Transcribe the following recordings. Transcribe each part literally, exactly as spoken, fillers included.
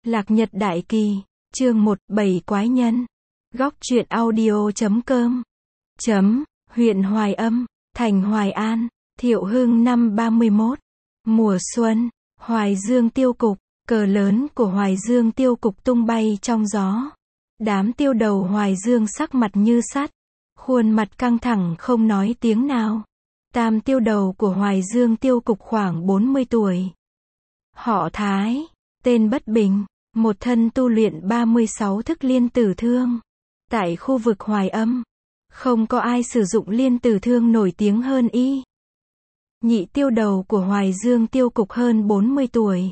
Lạc Nhật Đại Kỳ, chương một, Bảy Quái Nhân. Góc truyện audio chấm com. Chấm, huyện Hoài Âm, thành Hoài An, Thiệu Hưng năm ba mươi mốt. Mùa xuân, Hoài Dương tiêu cục, cờ lớn của Hoài Dương tiêu cục tung bay trong gió. Đám tiêu đầu Hoài Dương sắc mặt như sắt, khuôn mặt căng thẳng không nói tiếng nào. Tam tiêu đầu của Hoài Dương tiêu cục khoảng bốn mươi tuổi. Họ Thái, tên Bất Bình, một thân tu luyện ba mươi sáu thức liên tử thương. Tại khu vực Hoài Âm, không có ai sử dụng liên tử thương nổi tiếng hơn y. Nhị tiêu đầu của Hoài Dương tiêu cục hơn bốn mươi tuổi.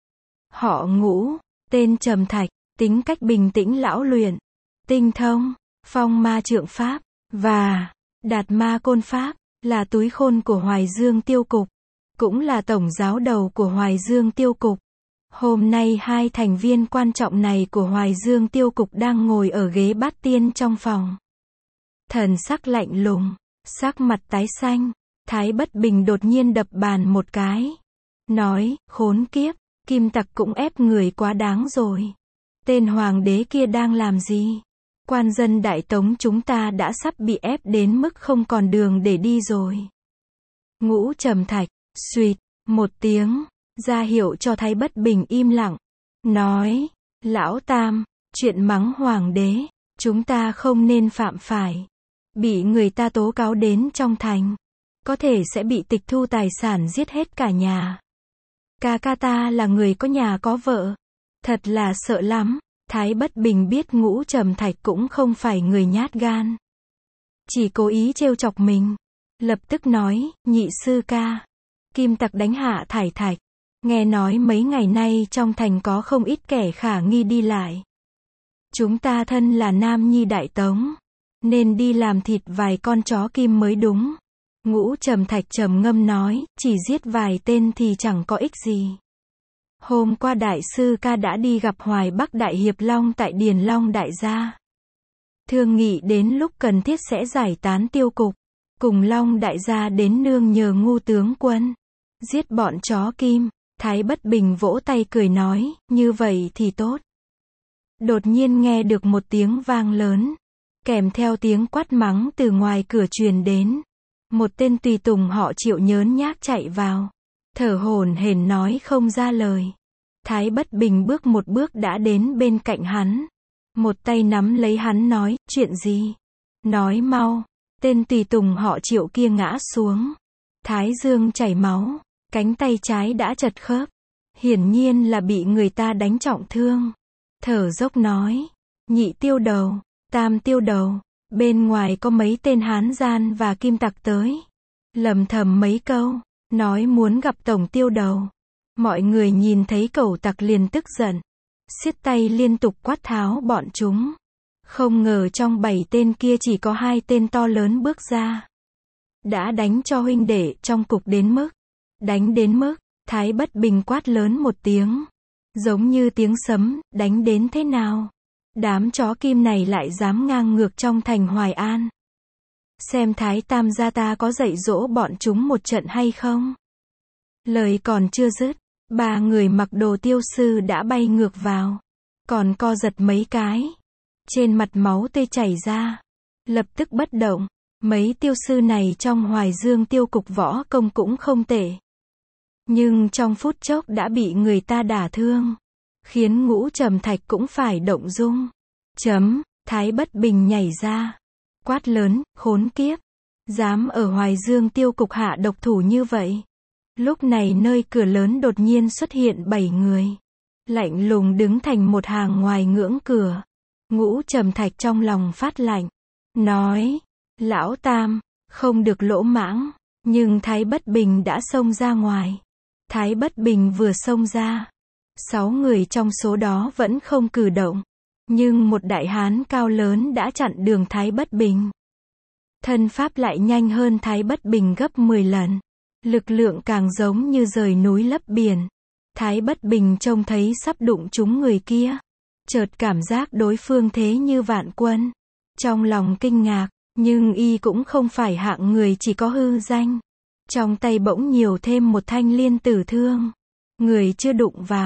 Họ Ngũ, tên Trầm Thạch, tính cách bình tĩnh lão luyện, tinh thông, phong ma trượng pháp, và đạt ma côn pháp, là túi khôn của Hoài Dương tiêu cục, cũng là tổng giáo đầu của Hoài Dương tiêu cục. Hôm nay hai thành viên quan trọng này của Hoài Dương tiêu cục đang ngồi ở ghế bát tiên trong phòng. Thần sắc lạnh lùng, sắc mặt tái xanh, Thái Bất Bình đột nhiên đập bàn một cái. Nói, khốn kiếp, Kim Tặc cũng ép người quá đáng rồi. Tên hoàng đế kia đang làm gì? Quan dân Đại Tống chúng ta đã sắp bị ép đến mức không còn đường để đi rồi. Ngũ Trầm Thạch, suýt, một tiếng, ra hiệu cho Thái Bất Bình im lặng. Nói, lão Tam, chuyện mắng hoàng đế, chúng ta không nên phạm phải. Bị người ta tố cáo đến trong thành, có thể sẽ bị tịch thu tài sản, giết hết cả nhà. Ca ca ta là người có nhà có vợ, thật là sợ lắm. Thái Bất Bình biết Ngũ Trầm Thạch cũng không phải người nhát gan, chỉ cố ý trêu chọc mình. Lập tức nói, nhị sư ca, Kim Tặc đánh hạ Thải Thạch. Nghe nói mấy ngày nay trong thành có không ít kẻ khả nghi đi lại. Chúng ta thân là Nam Nhi Đại Tống, nên đi làm thịt vài con chó kim mới đúng. Ngũ Trầm Thạch trầm ngâm nói, chỉ giết vài tên thì chẳng có ích gì. Hôm qua đại sư ca đã đi gặp Hoài Bắc Đại Hiệp Long tại Điền Long Đại gia. Thương nghị đến lúc cần thiết sẽ giải tán tiêu cục, cùng Long Đại gia đến nương nhờ Ngu tướng quân, giết bọn chó kim. Thái Bất Bình vỗ tay cười nói, như vậy thì tốt. Đột nhiên nghe được một tiếng vang lớn, kèm theo tiếng quát mắng từ ngoài cửa truyền đến. Một tên tùy tùng họ Triệu nhớn nhác chạy vào, thở hổn hển nói không ra lời. Thái Bất Bình bước một bước đã đến bên cạnh hắn, một tay nắm lấy hắn nói, chuyện gì? Nói mau. Tên tùy tùng họ Triệu kia ngã xuống, thái dương chảy máu, cánh tay trái đã chật khớp, hiển nhiên là bị người ta đánh trọng thương. Thở dốc nói, nhị tiêu đầu, tam tiêu đầu, bên ngoài có mấy tên hán gian và Kim Tặc tới. Lầm thầm mấy câu, nói muốn gặp tổng tiêu đầu. Mọi người nhìn thấy cẩu tặc liền tức giận, siết tay liên tục quát tháo bọn chúng. Không ngờ trong bảy tên kia chỉ có hai tên to lớn bước ra, đã đánh cho huynh đệ trong cục đến mức, đánh đến mức, Thái Bất Bình quát lớn một tiếng, giống như tiếng sấm, đánh đến thế nào? Đám chó kim này lại dám ngang ngược trong thành Hoài An. Xem Thái Tam gia ta có dạy dỗ bọn chúng một trận hay không? Lời còn chưa dứt, ba người mặc đồ tiêu sư đã bay ngược vào, còn co giật mấy cái. Trên mặt máu tươi chảy ra, lập tức bất động. Mấy tiêu sư này trong Hoài Dương tiêu cục võ công cũng không tệ, nhưng trong phút chốc đã bị người ta đả thương, khiến Ngũ Trầm Thạch cũng phải động dung. Chấm, Thái Bất Bình nhảy ra, quát lớn, khốn kiếp, dám ở Hoài Dương tiêu cục hạ độc thủ như vậy. Lúc này nơi cửa lớn đột nhiên xuất hiện bảy người, lạnh lùng đứng thành một hàng ngoài ngưỡng cửa. Ngũ Trầm Thạch trong lòng phát lạnh, nói, lão Tam, không được lỗ mãng. Nhưng Thái Bất Bình đã xông ra ngoài. Thái Bất Bình vừa xông ra, sáu người trong số đó vẫn không cử động, nhưng một đại hán cao lớn đã chặn đường Thái Bất Bình. Thân pháp lại nhanh hơn Thái Bất Bình gấp mười lần, lực lượng càng giống như rời núi lấp biển. Thái Bất Bình trông thấy sắp đụng trúng người kia, chợt cảm giác đối phương thế như vạn quân, trong lòng kinh ngạc, nhưng y cũng không phải hạng người chỉ có hư danh. Trong tay bỗng nhiều thêm một thanh liên tử thương, người chưa đụng vào,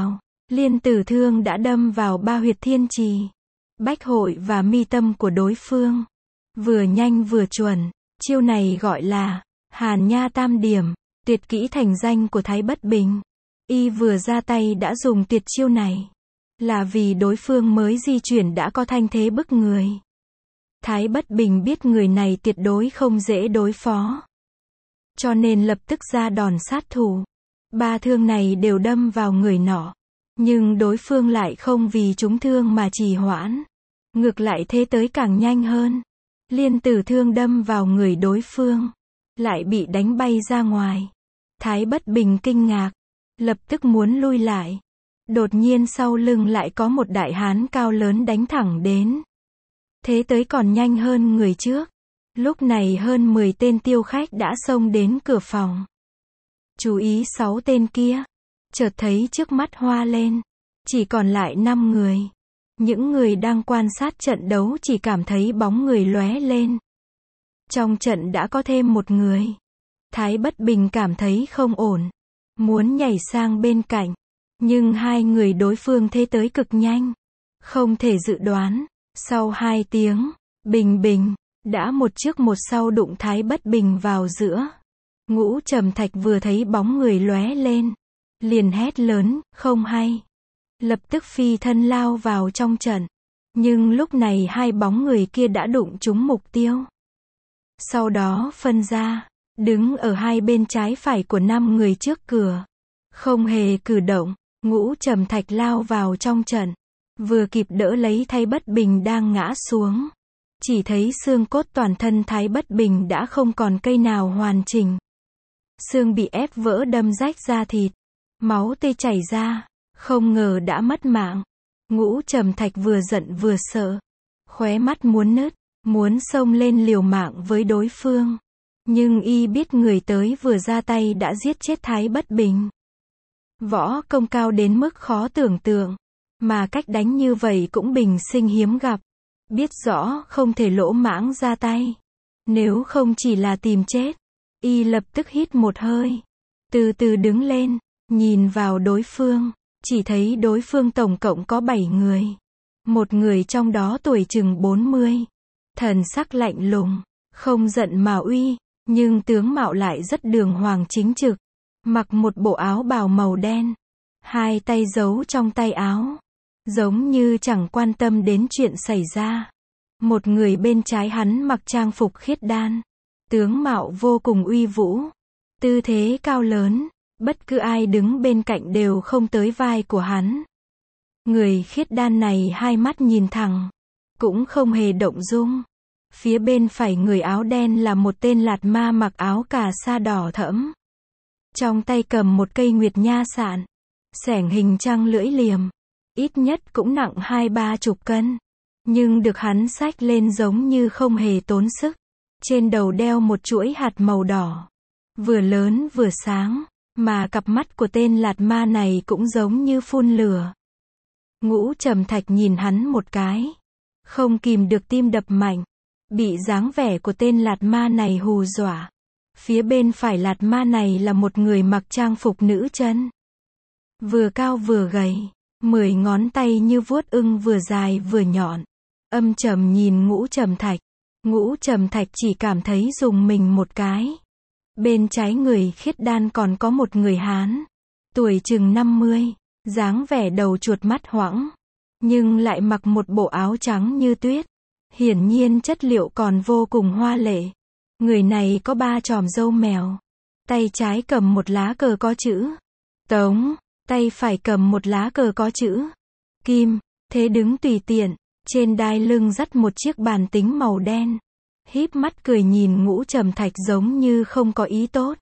Liên Tử Thương đã đâm vào ba huyệt thiên trì, bách hội và mi tâm của đối phương. Vừa nhanh vừa chuẩn, chiêu này gọi là Hàn Nha Tam Điểm, tuyệt kỹ thành danh của Thái Bất Bình. Y vừa ra tay đã dùng tuyệt chiêu này, là vì đối phương mới di chuyển đã có thanh thế bức người. Thái Bất Bình biết người này tuyệt đối không dễ đối phó, cho nên lập tức ra đòn sát thủ. Ba thương này đều đâm vào người nọ, nhưng đối phương lại không vì trúng thương mà trì hoãn, ngược lại thế tới càng nhanh hơn. Liên Tử Thương đâm vào người đối phương, lại bị đánh bay ra ngoài. Thái Bất Bình kinh ngạc, lập tức muốn lui lại. Đột nhiên sau lưng lại có một đại hán cao lớn đánh thẳng đến. Thế tới còn nhanh hơn người trước. Lúc này hơn mười tên tiêu khách đã xông đến cửa phòng. Chú ý sáu tên kia. Chợt thấy trước mắt hoa lên. Chỉ còn lại năm người. Những người đang quan sát trận đấu chỉ cảm thấy bóng người lóe lên. Trong trận đã có thêm một người. Thái Bất Bình cảm thấy không ổn, muốn nhảy sang bên cạnh, nhưng hai người đối phương thế tới cực nhanh, không thể dự đoán. Sau hai tiếng, bình bình, đã một trước một sau đụng Thái Bất Bình vào giữa. Ngũ Trầm Thạch vừa thấy bóng người lóe lên, liền hét lớn, không hay. Lập tức phi thân lao vào trong trận. Nhưng lúc này hai bóng người kia đã đụng trúng mục tiêu. Sau đó phân ra, đứng ở hai bên trái phải của năm người trước cửa. Không hề cử động, Ngũ Trầm Thạch lao vào trong trận. Vừa kịp đỡ lấy Thái Bất Bình đang ngã xuống. Chỉ thấy xương cốt toàn thân Thái Bất Bình đã không còn cây nào hoàn chỉnh. Xương bị ép vỡ đâm rách da thịt. Máu tê chảy ra. Không ngờ đã mất mạng. Ngũ Trầm Thạch vừa giận vừa sợ. Khóe mắt muốn nứt, muốn xông lên liều mạng với đối phương. Nhưng y biết người tới vừa ra tay đã giết chết Thái Bất Bình. Võ công cao đến mức khó tưởng tượng. Mà cách đánh như vậy cũng bình sinh hiếm gặp. Biết rõ không thể lỗ mãng ra tay. Nếu không chỉ là tìm chết. Y lập tức hít một hơi. Từ từ đứng lên, nhìn vào đối phương. Chỉ thấy đối phương tổng cộng có bảy người. Một người trong đó tuổi chừng bốn mươi. Thần sắc lạnh lùng, không giận mà uy, nhưng tướng mạo lại rất đường hoàng chính trực. Mặc một bộ áo bào màu đen. Hai tay giấu trong tay áo. Giống như chẳng quan tâm đến chuyện xảy ra. Một người bên trái hắn mặc trang phục khiết đan. Tướng mạo vô cùng uy vũ. Tư thế cao lớn. Bất cứ ai đứng bên cạnh đều không tới vai của hắn. Người khiết đan này hai mắt nhìn thẳng. Cũng không hề động dung. Phía bên phải người áo đen là một tên lạt ma mặc áo cà sa đỏ thẫm. Trong tay cầm một cây nguyệt nha sạn. Xẻng hình trăng lưỡi liềm. Ít nhất cũng nặng hai ba chục cân. Nhưng được hắn xách lên giống như không hề tốn sức. Trên đầu đeo một chuỗi hạt màu đỏ. Vừa lớn vừa sáng. Mà cặp mắt của tên lạt ma này cũng giống như phun lửa. Ngũ Trầm Thạch nhìn hắn một cái. Không kìm được tim đập mạnh. Bị dáng vẻ của tên lạt ma này hù dọa. Phía bên phải lạt ma này là một người mặc trang phục nữ chân. Vừa cao vừa gầy. Mười ngón tay như vuốt ưng vừa dài vừa nhọn. Âm trầm nhìn Ngũ Trầm Thạch. Ngũ Trầm Thạch chỉ cảm thấy rùng mình một cái. Bên trái người khiết đan còn có một người Hán. Tuổi chừng năm mươi. Dáng vẻ đầu chuột mắt hoãng. Nhưng lại mặc một bộ áo trắng như tuyết. Hiển nhiên chất liệu còn vô cùng hoa lệ. Người này có ba chòm râu mèo. Tay trái cầm một lá cờ có chữ Tống. Tay phải cầm một lá cờ có chữ Kim. Thế đứng tùy tiện. Trên đai lưng dắt một chiếc bàn tính màu đen. Híp mắt cười nhìn Ngũ Trầm Thạch giống như không có ý tốt.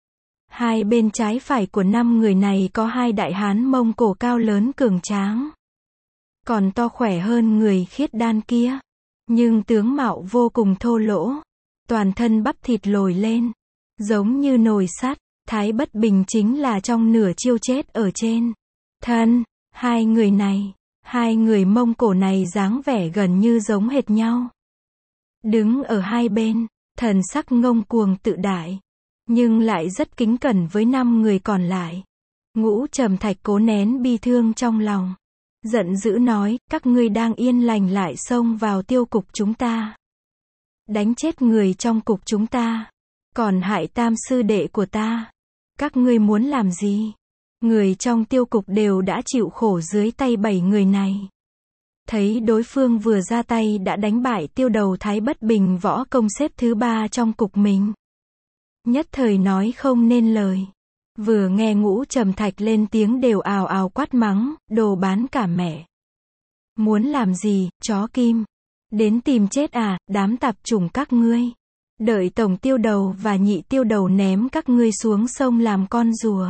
Hai bên trái phải của năm người này có hai đại hán Mông Cổ cao lớn cường tráng. Còn to khỏe hơn người khiết đan kia. Nhưng tướng mạo vô cùng thô lỗ. Toàn thân bắp thịt lồi lên. Giống như nồi sắt. Thái Bất Bình chính là trong nửa chiêu chết ở trên thân. Hai người này. Hai người Mông Cổ này dáng vẻ gần như giống hệt nhau. Đứng ở hai bên. Thần sắc ngông cuồng tự đại. Nhưng lại rất kính cẩn với năm người còn lại. Ngũ Trầm Thạch cố nén bi thương trong lòng. Giận dữ nói, các ngươi đang yên lành lại xông vào tiêu cục chúng ta. Đánh chết người trong cục chúng ta. Còn hại tam sư đệ của ta. Các ngươi muốn làm gì? Người trong tiêu cục đều đã chịu khổ dưới tay bảy người này. Thấy đối phương vừa ra tay đã đánh bại tiêu đầu Thái Bất Bình võ công xếp thứ ba trong cục mình. Nhất thời nói không nên lời. Vừa nghe Ngũ Trầm Thạch lên tiếng đều ào ào quát mắng, đồ bán cả mẹ. Muốn làm gì, chó kim? Đến tìm chết à, đám tạp chủng các ngươi. Đợi tổng tiêu đầu và nhị tiêu đầu ném các ngươi xuống sông làm con rùa.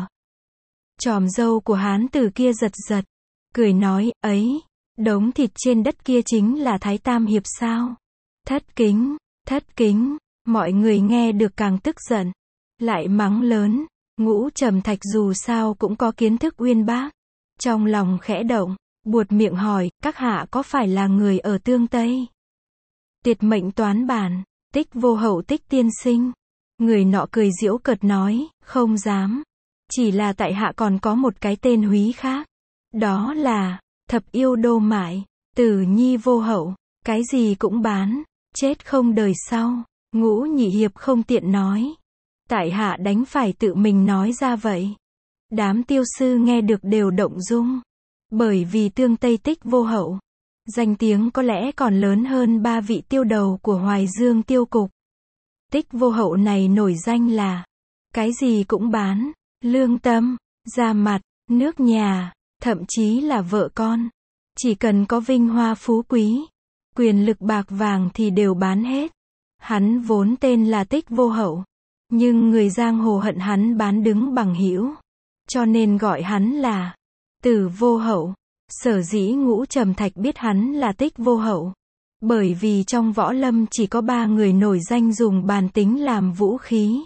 Chòm râu của hán tử kia giật giật. Cười nói, ấy, đống thịt trên đất kia chính là Thái Tam Hiệp sao? Thất kính, thất kính, mọi người nghe được càng tức giận. Lại mắng lớn. Ngũ Trầm Thạch dù sao cũng có kiến thức uyên bác. Trong lòng khẽ động, buột miệng hỏi, các hạ có phải là người ở Tương Tây? Tiệt mệnh toán bản, Tích Vô Hậu Tích tiên sinh. Người nọ cười giễu cợt nói, không dám. Chỉ là tại hạ còn có một cái tên húy khác. Đó là, Thập Yêu Đô Mại, Tử Nhi Vô Hậu, cái gì cũng bán, chết không đời sau. Ngũ Nhị Hiệp không tiện nói. Tại hạ đánh phải tự mình nói ra vậy. Đám tiêu sư nghe được đều động dung. Bởi vì Tương Tây Tích Vô Hậu, danh tiếng có lẽ còn lớn hơn ba vị tiêu đầu của Hoài Dương tiêu cục. Tích Vô Hậu này nổi danh là, cái gì cũng bán, lương tâm, da mặt, nước nhà, thậm chí là vợ con. Chỉ cần có vinh hoa phú quý, quyền lực bạc vàng thì đều bán hết. Hắn vốn tên là Tích Vô Hậu. Nhưng người giang hồ hận hắn bán đứng bằng hữu, cho nên gọi hắn là Tử Vô Hậu. Sở dĩ Ngũ Trầm Thạch biết hắn là Tích Vô Hậu, bởi vì trong võ lâm chỉ có ba người nổi danh dùng bàn tính làm vũ khí.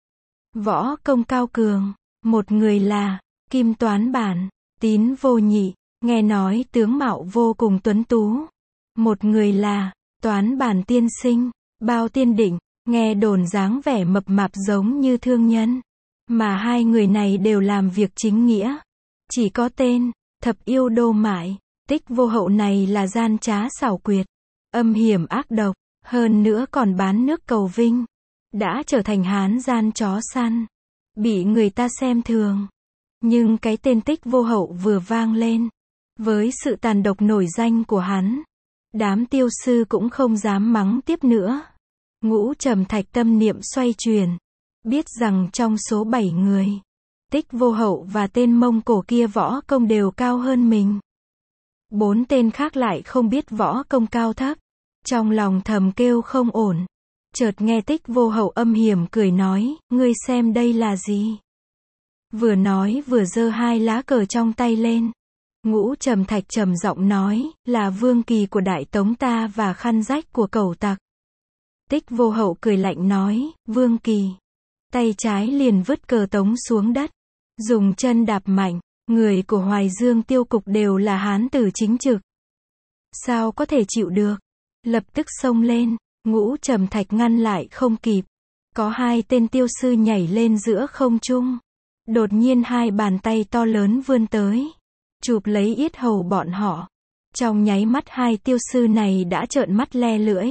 Võ công cao cường, một người là Kim Toán Bản, Tín Vô Nhị, nghe nói tướng mạo vô cùng tuấn tú. Một người là Toán Bản tiên sinh, Bao Tiên Định, nghe đồn dáng vẻ mập mạp giống như thương nhân. Mà hai người này đều làm việc chính nghĩa. Chỉ có tên, Thập Yêu Đô Mại, Tích Vô Hậu này là gian trá xảo quyệt, âm hiểm ác độc, hơn nữa còn bán nước cầu vinh. Đã trở thành hán gian chó săn, bị người ta xem thường. Nhưng cái tên Tích Vô Hậu vừa vang lên, với sự tàn độc nổi danh của hắn, đám tiêu sư cũng không dám mắng tiếp nữa. Ngũ Trầm Thạch tâm niệm xoay chuyển, biết rằng trong số bảy người, Tích Vô Hậu và tên Mông Cổ kia võ công đều cao hơn mình. Bốn tên khác lại không biết võ công cao thấp. Trong lòng thầm kêu không ổn. Chợt nghe Tích Vô Hậu âm hiểm cười nói, ngươi xem đây là gì? Vừa nói vừa giơ hai lá cờ trong tay lên. Ngũ Trầm Thạch trầm giọng nói, là vương kỳ của Đại Tống ta và khăn rách của cẩu tặc. Tích Vô Hậu cười lạnh nói, vương kỳ. Tay trái liền vứt cờ tống xuống đất. Dùng chân đạp mạnh, người của Hoài Dương tiêu cục đều là hán tử chính trực. Sao có thể chịu được? Lập tức xông lên, Ngũ Trầm Thạch ngăn lại không kịp. Có hai tên tiêu sư nhảy lên giữa không trung. Đột nhiên hai bàn tay to lớn vươn tới, chụp lấy yết hầu bọn họ. Trong nháy mắt hai tiêu sư này đã trợn mắt le lưỡi.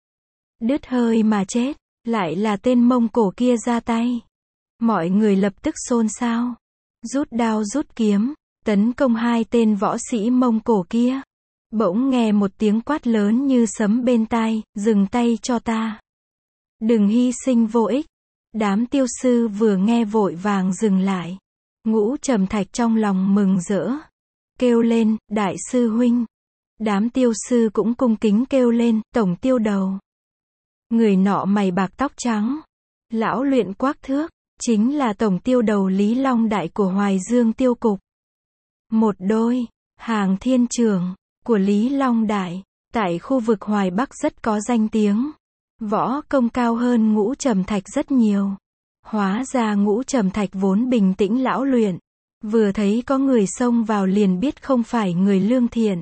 Đứt hơi mà chết, lại là tên Mông Cổ kia ra tay. Mọi người lập tức xôn xao, rút đao rút kiếm, tấn công hai tên võ sĩ Mông Cổ kia. Bỗng nghe một tiếng quát lớn như sấm bên tai, dừng tay cho ta. Đừng hy sinh vô ích. Đám tiêu sư vừa nghe vội vàng dừng lại. Ngũ Trầm Thạch trong lòng mừng rỡ, kêu lên, đại sư huynh. Đám tiêu sư cũng cung kính kêu lên, tổng tiêu đầu. Người nọ mày bạc tóc trắng, lão luyện quắc thước, chính là tổng tiêu đầu Lý Long Đại của Hoài Dương tiêu cục. Một đôi, hàng thiên trưởng, của Lý Long Đại, tại khu vực Hoài Bắc rất có danh tiếng. Võ công cao hơn Ngũ Trầm Thạch rất nhiều. Hóa ra Ngũ Trầm Thạch vốn bình tĩnh lão luyện. Vừa thấy có người xông vào liền biết không phải người lương thiện.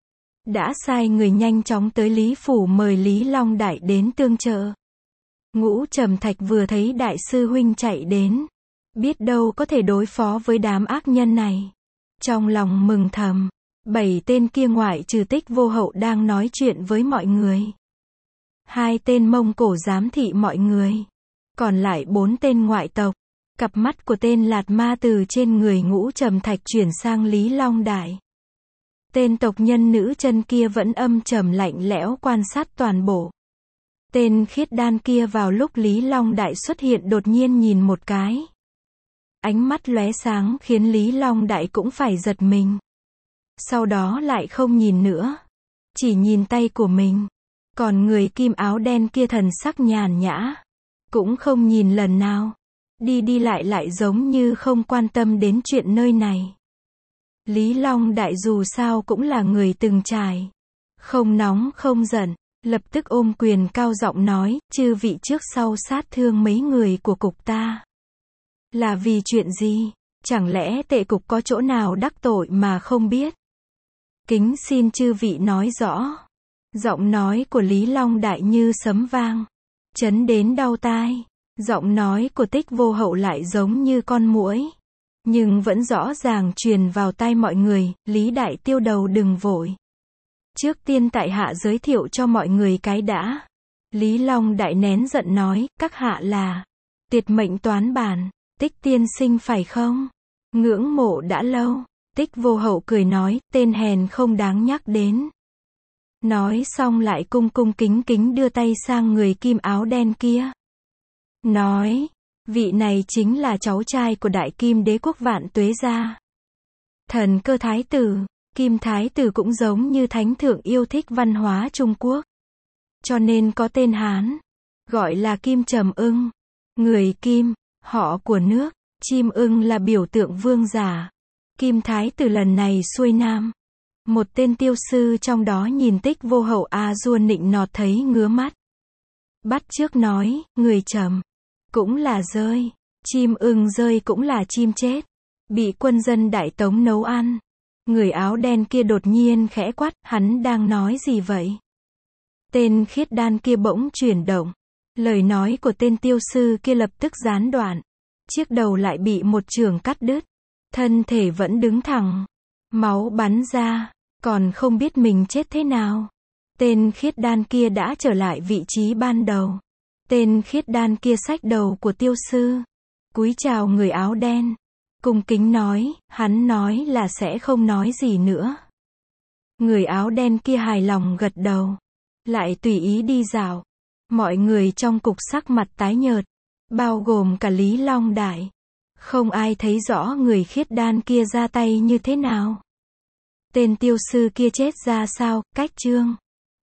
Đã sai người nhanh chóng tới Lý Phủ mời Lý Long Đại đến tương trợ. Ngũ Trầm Thạch vừa thấy đại sư huynh chạy đến, biết đâu có thể đối phó với đám ác nhân này. Trong lòng mừng thầm, bảy tên kia ngoại trừ Tích Vô Hậu đang nói chuyện với mọi người. Hai tên Mông Cổ giám thị mọi người. Còn lại bốn tên ngoại tộc. Cặp mắt của tên Lạt Ma từ trên người Ngũ Trầm Thạch chuyển sang Lý Long Đại. Tên tộc nhân nữ chân kia vẫn âm trầm lạnh lẽo quan sát toàn bộ. Tên Khiết Đan kia vào lúc Lý Long Đại xuất hiện đột nhiên nhìn một cái. Ánh mắt lóe sáng khiến Lý Long Đại cũng phải giật mình. Sau đó lại không nhìn nữa. Chỉ nhìn tay của mình. Còn người kim áo đen kia thần sắc nhàn nhã. Cũng không nhìn lần nào. Đi đi lại lại giống như không quan tâm đến chuyện nơi này. Lý Long Đại dù sao cũng là người từng trải. Không nóng không giận. Lập tức ôm quyền cao giọng nói, chư vị trước sau sát thương mấy người của cục ta. Là vì chuyện gì? Chẳng lẽ Tệ cục có chỗ nào đắc tội mà không biết? Kính xin chư vị nói rõ. Giọng nói của Lý Long Đại như sấm vang. Chấn đến đau tai. Giọng nói của Tích Vô Hậu lại giống như con muỗi. Nhưng vẫn rõ ràng truyền vào tai mọi người, Lý Đại Tiêu đầu đừng vội. Trước tiên tại hạ giới thiệu cho mọi người cái đã. Lý Long Đại nén giận nói, các hạ là Tuyệt Mệnh Toán Bản, Tích tiên sinh phải không? Ngưỡng mộ đã lâu. Tích Vô Hậu cười nói, tên hèn không đáng nhắc đến. Nói xong lại cung cung kính kính đưa tay sang người kim áo đen kia. Nói, vị này chính là cháu trai của Đại Kim Đế quốc Vạn Tuế gia. Thần Cơ Thái tử. Kim Thái tử cũng giống như thánh thượng yêu thích văn hóa Trung Quốc. Cho nên có tên Hán. Gọi là Kim Trầm Ưng. Người Kim, họ của nước. Chim ưng là biểu tượng vương giả. Kim Thái tử lần này xuôi nam. Một tên tiêu sư trong đó nhìn Tích Vô Hậu a dua nịnh nọt thấy ngứa mắt. Bắt trước nói, người trầm. Cũng là rơi. Chim ưng rơi cũng là chim chết. Bị quân dân Đại Tống nấu ăn. Người áo đen kia đột nhiên khẽ quát, hắn đang nói gì vậy? Tên Khiết Đan kia bỗng chuyển động. Lời nói của tên tiêu sư kia lập tức gián đoạn. Chiếc đầu lại bị một chưởng cắt đứt. Thân thể vẫn đứng thẳng. Máu bắn ra. Còn không biết mình chết thế nào. Tên Khiết Đan kia đã trở lại vị trí ban đầu. Tên Khiết Đan kia xách đầu của tiêu sư. Cúi chào người áo đen. Cung kính nói, hắn nói là sẽ không nói gì nữa. Người áo đen kia hài lòng gật đầu. Lại tùy ý đi dạo. Mọi người trong cục sắc mặt tái nhợt. Bao gồm cả Lý Long Đại. Không ai thấy rõ người Khiết Đan kia ra tay như thế nào. Tên tiêu sư kia chết ra sao, cách chương.